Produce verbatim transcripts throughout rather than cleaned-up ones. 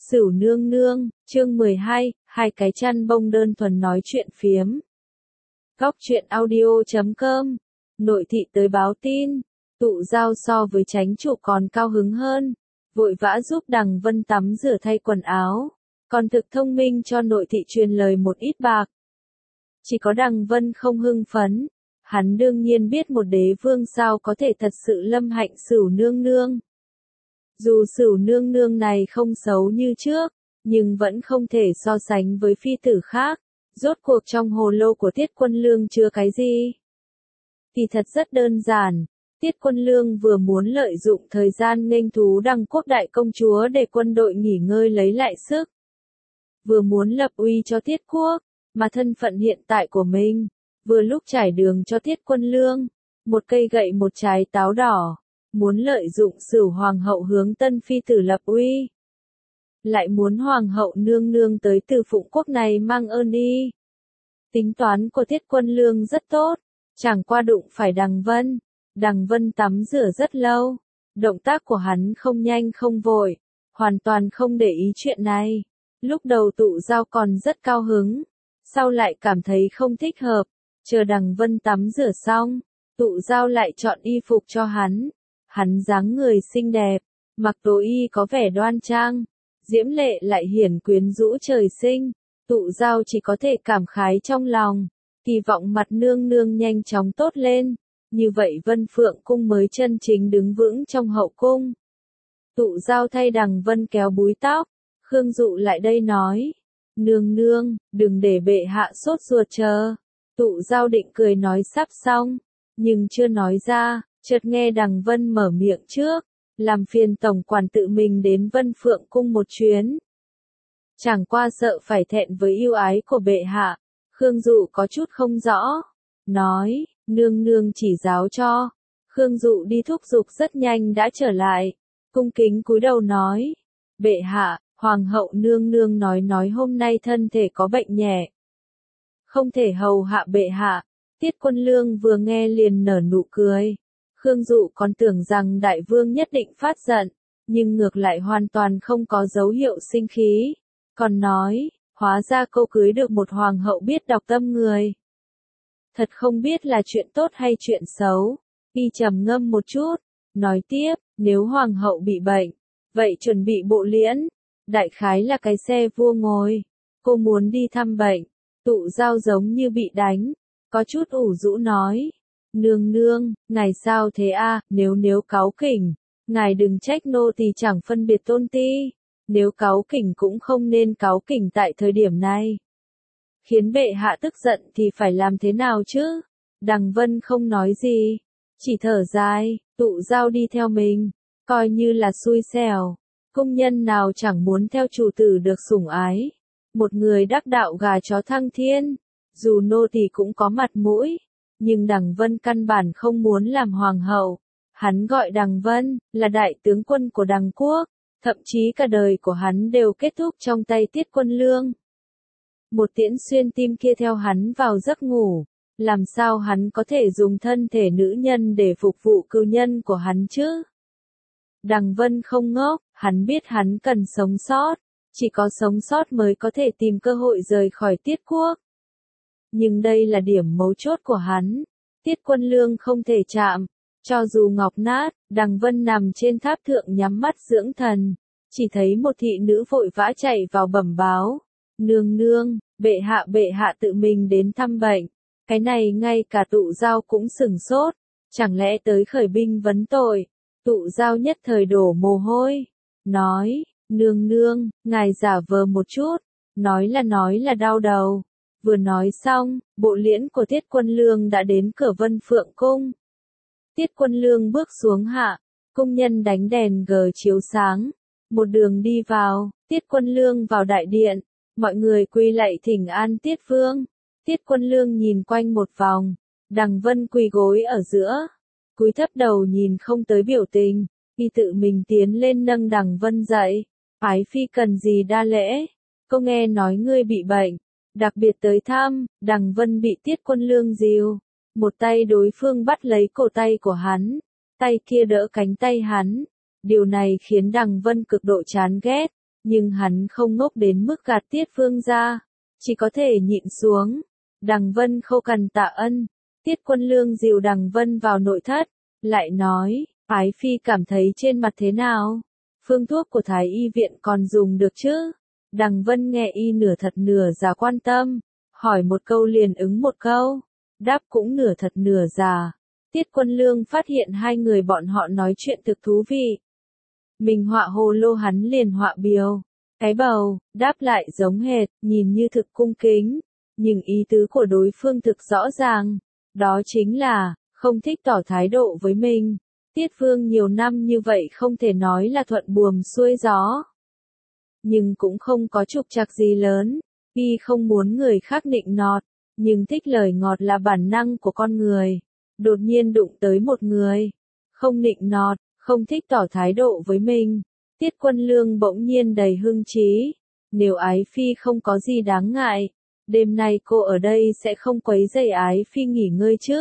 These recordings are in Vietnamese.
Sửu nương nương, chương mười hai, hai cái chăn bông đơn thuần nói chuyện phiếm. Góc truyện audio chấm com, nội thị tới báo tin, Tụ Giao so với chánh chủ còn cao hứng hơn, vội vã giúp Đằng Vân tắm rửa thay quần áo, còn thực thông minh cho nội thị truyền lời một ít bạc. Chỉ có Đằng Vân không hưng phấn, hắn đương nhiên biết một đế vương sao có thể thật sự lâm hạnh Sửu nương nương. Dù Sửu nương nương này không xấu như trước, nhưng vẫn không thể so sánh với phi tử khác, rốt cuộc trong hồ lô của Tiết Quân Lương chứa cái gì? Thì thật rất đơn giản, Tiết Quân Lương vừa muốn lợi dụng thời gian nghênh thú Đằng Quốc đại công chúa để quân đội nghỉ ngơi lấy lại sức. Vừa muốn lập uy cho Tiết Quốc, mà thân phận hiện tại của mình, vừa lúc trải đường cho Tiết Quân Lương, một cây gậy một trái táo đỏ. Muốn lợi dụng Sửu hoàng hậu hướng tân phi tử lập uy. Lại muốn hoàng hậu nương nương tới từ Phụng Quốc này mang ơn y. Tính toán của Tiết Quân Lương rất tốt, chẳng qua đụng phải Đằng Vân. Đằng Vân tắm rửa rất lâu, động tác của hắn không nhanh không vội, hoàn toàn không để ý chuyện này. Lúc đầu Tụ Giao còn rất cao hứng, sau lại cảm thấy không thích hợp, chờ Đằng Vân tắm rửa xong, Tụ Giao lại chọn y phục cho hắn. Hắn dáng người xinh đẹp, mặc đồ y có vẻ đoan trang, diễm lệ lại hiển quyến rũ trời sinh, Tụ Giao chỉ có thể cảm khái trong lòng, kỳ vọng mặt nương nương nhanh chóng tốt lên, như vậy Vân Phượng cung mới chân chính đứng vững trong hậu cung. Tụ Giao thay Đằng Vân kéo búi tóc, Khương Dụ lại đây nói, nương nương, đừng để bệ hạ sốt ruột chờ. Tụ Giao định cười nói sắp xong, nhưng chưa nói ra. Chợt nghe Đằng Vân mở miệng trước, làm phiền tổng quản tự mình đến Vân Phượng cung một chuyến. Chẳng qua sợ phải thẹn với yêu ái của bệ hạ, Khương Dụ có chút không rõ, nói, nương nương chỉ giáo cho. Khương Dụ đi thúc giục rất nhanh đã trở lại, cung kính cúi đầu nói, bệ hạ, hoàng hậu nương nương nói nói hôm nay thân thể có bệnh nhẹ, không thể hầu hạ bệ hạ. Tiết Quân Lương vừa nghe liền nở nụ cười. Khương Dụ còn tưởng rằng đại vương nhất định phát giận, nhưng ngược lại hoàn toàn không có dấu hiệu sinh khí, còn nói, hóa ra cô cưới được một hoàng hậu biết đọc tâm người. Thật không biết là chuyện tốt hay chuyện xấu. Y trầm ngâm một chút, nói tiếp, nếu hoàng hậu bị bệnh, vậy chuẩn bị bộ liễn, đại khái là cái xe vua ngồi. Cô muốn đi thăm bệnh. Tụ Giao giống như bị đánh, có chút ủ rũ nói. Nương nương, ngài sao thế a? À? Nếu nếu cáu kỉnh, ngài đừng trách nô tỳ chẳng phân biệt tôn ti. Nếu cáu kỉnh cũng không nên cáu kỉnh tại thời điểm này. Khiến bệ hạ tức giận thì phải làm thế nào chứ? Đằng Vân không nói gì, chỉ thở dài. Tụ Giao đi theo mình, coi như là xui xẻo. Cung nhân nào chẳng muốn theo chủ tử được sủng ái. Một người đắc đạo gà chó thăng thiên, dù nô tỳ cũng có mặt mũi. Nhưng Đằng Vân căn bản không muốn làm hoàng hậu. Hắn gọi Đằng Vân là đại tướng quân của Đằng Quốc, thậm chí cả đời của hắn đều kết thúc trong tay Tiết Quân Lương. Một tiễn xuyên tim kia theo hắn vào giấc ngủ, làm sao hắn có thể dùng thân thể nữ nhân để phục vụ cừu nhân của hắn chứ? Đằng Vân không ngốc, hắn biết hắn cần sống sót, chỉ có sống sót mới có thể tìm cơ hội rời khỏi Tiết Quốc. Nhưng đây là điểm mấu chốt của hắn. Tiết Quân Lương không thể chạm. Cho dù ngọc nát, Đằng Vân nằm trên tháp thượng nhắm mắt dưỡng thần. Chỉ thấy một thị nữ vội vã chạy vào bẩm báo. Nương nương, bệ hạ bệ hạ tự mình đến thăm bệnh. Cái này ngay cả Tụ Giao cũng sửng sốt. Chẳng lẽ tới khởi binh vấn tội. Tụ Giao nhất thời đổ mồ hôi. Nói, nương nương, ngài giả vờ một chút. Nói là nói là đau đầu. Vừa nói xong, bộ liễn của Tiết Quân Lương đã đến cửa Vân Phượng cung. Tiết Quân Lương bước xuống hạ, cung nhân đánh đèn gờ chiếu sáng, một đường đi vào. Tiết Quân Lương vào đại điện, mọi người quỳ lạy thỉnh an Tiết Vương. Tiết Quân Lương nhìn quanh một vòng, Đằng Vân quỳ gối ở giữa, cúi thấp đầu nhìn không tới biểu tình, y tự mình tiến lên nâng Đằng Vân dậy. Ái phi cần gì đa lễ, cô nghe nói ngươi bị bệnh. Đặc biệt tới thăm. Đằng Vân bị Tiết Quân Lương dìu, một tay đối phương bắt lấy cổ tay của hắn, tay kia đỡ cánh tay hắn. Điều này khiến Đằng Vân cực độ chán ghét, Nhưng hắn không ngốc đến mức gạt Tiết Vương ra, chỉ có thể nhịn xuống. Đằng Vân khâu cằn tạ ân, Tiết Quân Lương dìu Đằng Vân vào nội thất, lại nói, Ái Phi cảm thấy trên mặt thế nào? Phương thuốc của Thái Y viện còn dùng được chứ? Đằng Vân nghe y nửa thật nửa giả quan tâm, hỏi một câu liền ứng một câu, đáp cũng nửa thật nửa giả. Tiết Quân Lương phát hiện hai người bọn họ nói chuyện thực thú vị. Mình họa hồ lô hắn liền họa biều, cái bầu, đáp lại giống hệt, nhìn như thực cung kính, nhưng ý tứ của đối phương thực rõ ràng, đó chính là, không thích tỏ thái độ với mình. Tiết Vương nhiều năm như vậy không thể nói là thuận buồm xuôi gió. Nhưng cũng không có trục trặc gì lớn, y không muốn người khác nịnh nọt, nhưng thích lời ngọt là bản năng của con người. Đột nhiên đụng tới một người, không nịnh nọt, không thích tỏ thái độ với mình. Tiết Quân Lương bỗng nhiên đầy hưng trí, nếu Ái Phi không có gì đáng ngại, đêm nay cô ở đây sẽ không quấy rầy Ái Phi nghỉ ngơi chứ.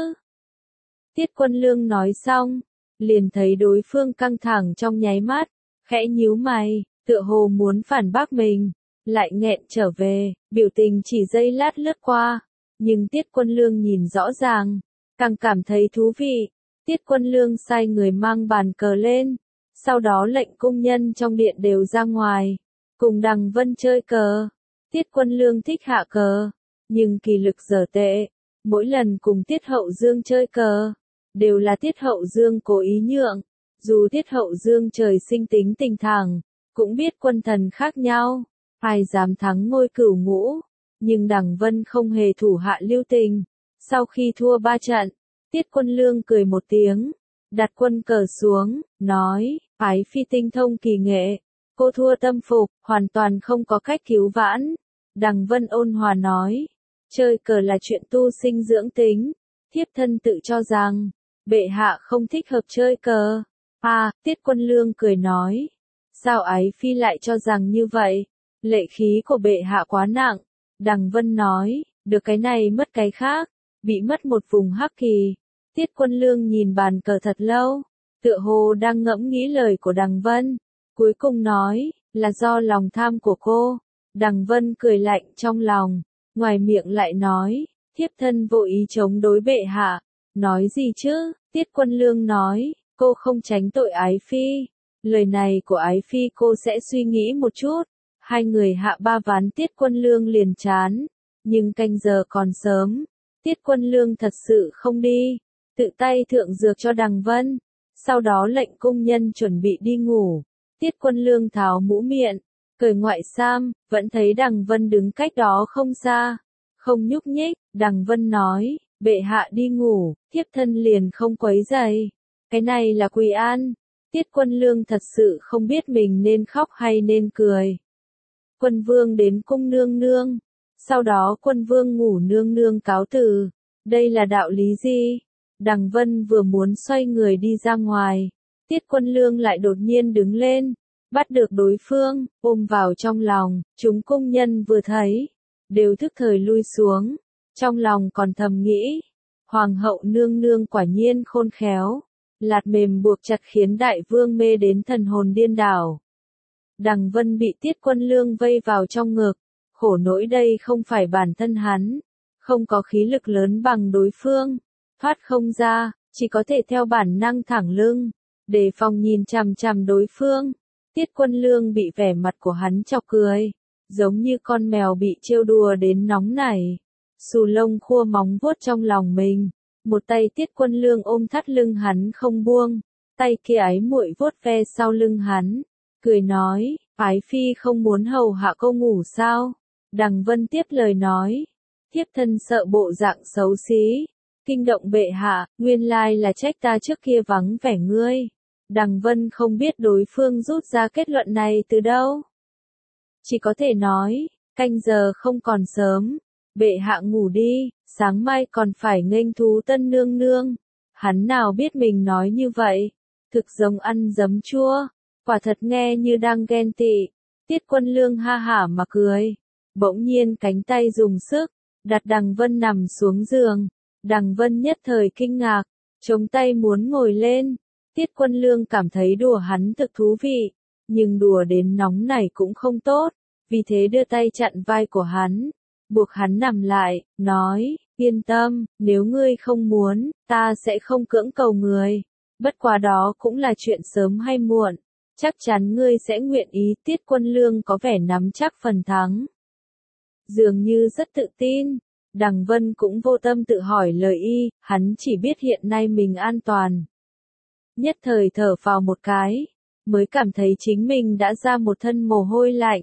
Tiết Quân Lương nói xong, liền thấy đối phương căng thẳng trong nháy mắt, khẽ nhíu mày, tựa hồ muốn phản bác mình, lại nghẹn trở về, biểu tình chỉ giây lát lướt qua, nhưng Tiết Quân Lương nhìn rõ ràng, càng cảm thấy thú vị. Tiết Quân Lương sai người mang bàn cờ lên, sau đó lệnh cung nhân trong điện đều ra ngoài, cùng Đằng Vân chơi cờ. Tiết Quân Lương thích hạ cờ, nhưng kỳ lực dở tệ, mỗi lần cùng Tiết Hậu Dương chơi cờ, đều là Tiết Hậu Dương cố ý nhượng, dù Tiết Hậu Dương trời sinh tính tình thẳng, cũng biết quân thần khác nhau, ai dám thắng ngôi cửu ngũ, nhưng Đằng Vân không hề thủ hạ lưu tình. Sau khi thua ba trận, Tiết Quân Lương cười một tiếng, đặt quân cờ xuống, nói, Ái Phi tinh thông kỳ nghệ, cô thua tâm phục, hoàn toàn không có cách cứu vãn. Đằng Vân ôn hòa nói, chơi cờ là chuyện tu sinh dưỡng tính, thiếp thân tự cho rằng, bệ hạ không thích hợp chơi cờ. À, Tiết Quân Lương cười nói, sao Ái Phi lại cho rằng như vậy, lệ khí của bệ hạ quá nặng. Đằng Vân nói, được cái này mất cái khác, bị mất một vùng hắc kỳ. Tiết Quân Lương nhìn bàn cờ thật lâu, tựa hồ đang ngẫm nghĩ lời của Đằng Vân, cuối cùng nói, là do lòng tham của cô. Đằng Vân cười lạnh trong lòng, ngoài miệng lại nói, thiếp thân vô ý chống đối bệ hạ. Nói gì chứ? Tiết Quân Lương nói, cô không tránh tội Ái Phi. Lời này của Ái Phi cô sẽ suy nghĩ một chút. Hai người hạ ba ván Tiết Quân Lương liền chán, nhưng canh giờ còn sớm. Tiết Quân Lương thật sự không đi, tự tay thượng dược cho Đằng Vân, sau đó lệnh cung nhân chuẩn bị đi ngủ. Tiết Quân Lương tháo mũ miệng, cởi ngoại sam, vẫn thấy Đằng Vân đứng cách đó không xa, không nhúc nhích. Đằng Vân nói, bệ hạ đi ngủ, thiếp thân liền không quấy rầy. Cái này là Quý An. Tiết Quân Lương thật sự không biết mình nên khóc hay nên cười. Quân vương đến cung nương nương, sau đó quân vương ngủ nương nương cáo từ. Đây là đạo lý gì? Đằng Vân vừa muốn xoay người đi ra ngoài, Tiết Quân Lương lại đột nhiên đứng lên, bắt được đối phương, ôm vào trong lòng. Chúng cung nhân vừa thấy, đều thức thời lui xuống, trong lòng còn thầm nghĩ, hoàng hậu nương nương quả nhiên khôn khéo, lạt mềm buộc chặt khiến đại vương mê đến thần hồn điên đảo. Đằng Vân bị Tiết Quân Lương vây vào trong ngực, khổ nỗi đây không phải bản thân hắn, không có khí lực lớn bằng đối phương, thoát không ra, chỉ có thể theo bản năng thẳng lưng, đề phòng nhìn chằm chằm đối phương. Tiết Quân Lương bị vẻ mặt của hắn chọc cười, giống như con mèo bị trêu đùa đến nóng nảy, xù lông khua móng vuốt trong lòng mình. Một tay Tiết Quân Lương ôm thắt lưng hắn không buông, tay kia ái muội vuốt ve sau lưng hắn, cười nói, Ái Phi không muốn hầu hạ cô ngủ sao? Đằng Vân tiếp lời nói, thiếp thân sợ bộ dạng xấu xí, kinh động bệ hạ, nguyên lai là trách ta trước kia vắng vẻ ngươi. Đằng Vân không biết đối phương rút ra kết luận này từ đâu. Chỉ có thể nói, canh giờ không còn sớm, bệ hạ ngủ đi, sáng mai còn phải nghênh thú tân nương nương. Hắn nào biết mình nói như vậy, thực giống ăn giấm chua, quả thật nghe như đang ghen tị. Tiết Quân Lương ha hả mà cười, bỗng nhiên cánh tay dùng sức, đặt Đằng Vân nằm xuống giường. Đằng Vân nhất thời kinh ngạc, chống tay muốn ngồi lên. Tiết Quân Lương cảm thấy đùa hắn thực thú vị, nhưng đùa đến nóng này cũng không tốt, vì thế đưa tay chặn vai của hắn, buộc hắn nằm lại, nói, yên tâm, nếu ngươi không muốn, ta sẽ không cưỡng cầu người, bất quá đó cũng là chuyện sớm hay muộn, chắc chắn ngươi sẽ nguyện ý. Tiết Quân Lương có vẻ nắm chắc phần thắng, dường như rất tự tin. Đằng Vân cũng vô tâm tự hỏi lời y, hắn chỉ biết hiện nay mình an toàn. Nhất thời thở phào một cái, mới cảm thấy chính mình đã ra một thân mồ hôi lạnh.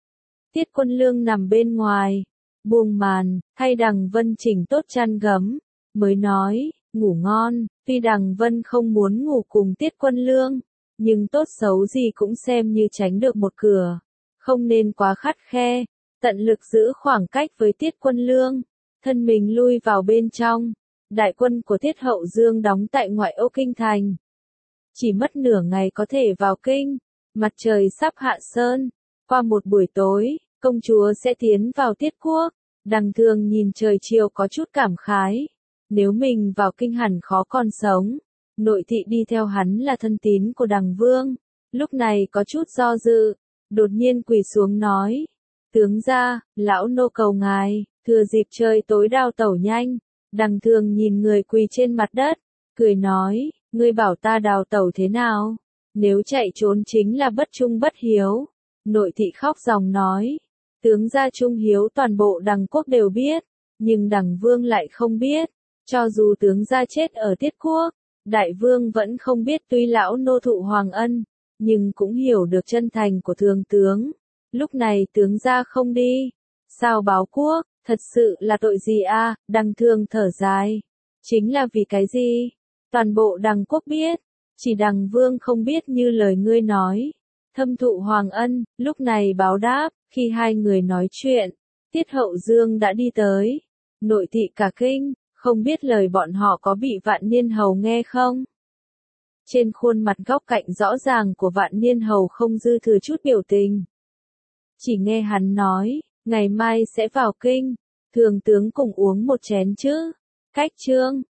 Tiết Quân Lương nằm bên ngoài, buông màn, thay Đằng Vân chỉnh tốt chăn gấm, mới nói, ngủ ngon. Tuy Đằng Vân không muốn ngủ cùng Tiết Quân Lương, nhưng tốt xấu gì cũng xem như tránh được một cửa, không nên quá khắt khe, tận lực giữ khoảng cách với Tiết Quân Lương, thân mình lui vào bên trong. Đại quân của Tiết Hậu Dương đóng tại ngoại ô kinh thành, chỉ mất nửa ngày có thể vào kinh. Mặt trời sắp hạ sơn, qua một buổi tối, công chúa sẽ tiến vào Tiết quốc. Đằng Thường nhìn trời chiều có chút cảm khái, nếu mình vào kinh hẳn khó còn sống. Nội thị đi theo hắn là thân tín của Đằng Vương, lúc này có chút do dự, đột nhiên quỳ xuống nói, tướng gia, lão nô cầu ngài, thừa dịp trời tối đào tẩu nhanh. Đằng Thường nhìn người quỳ trên mặt đất, cười nói, ngươi bảo ta đào tẩu thế nào, nếu chạy trốn chính là bất trung bất hiếu. Nội thị khóc ròng nói, tướng gia trung hiếu toàn bộ Đằng quốc đều biết, nhưng Đằng Vương lại không biết, cho dù tướng gia chết ở Tiết quốc, Đại Vương vẫn không biết. Tuy lão nô thụ hoàng ân, nhưng cũng hiểu được chân thành của thường tướng. Lúc này tướng gia không đi, sao báo quốc, thật sự là tội gì a? À? Đằng Thường thở dài, chính là vì cái gì? Toàn bộ Đằng quốc biết, chỉ Đằng Vương không biết như lời ngươi nói. Thâm thụ hoàng ân, lúc này báo đáp. Khi hai người nói chuyện, Tiết Hậu Dương đã đi tới. Nội thị cả kinh, không biết lời bọn họ có bị Vạn Niên Hầu nghe không? Trên khuôn mặt góc cạnh rõ ràng của Vạn Niên Hầu không dư thừa chút biểu tình. Chỉ nghe hắn nói, ngày mai sẽ vào kinh, thường tướng cùng uống một chén chứ. Cách trương,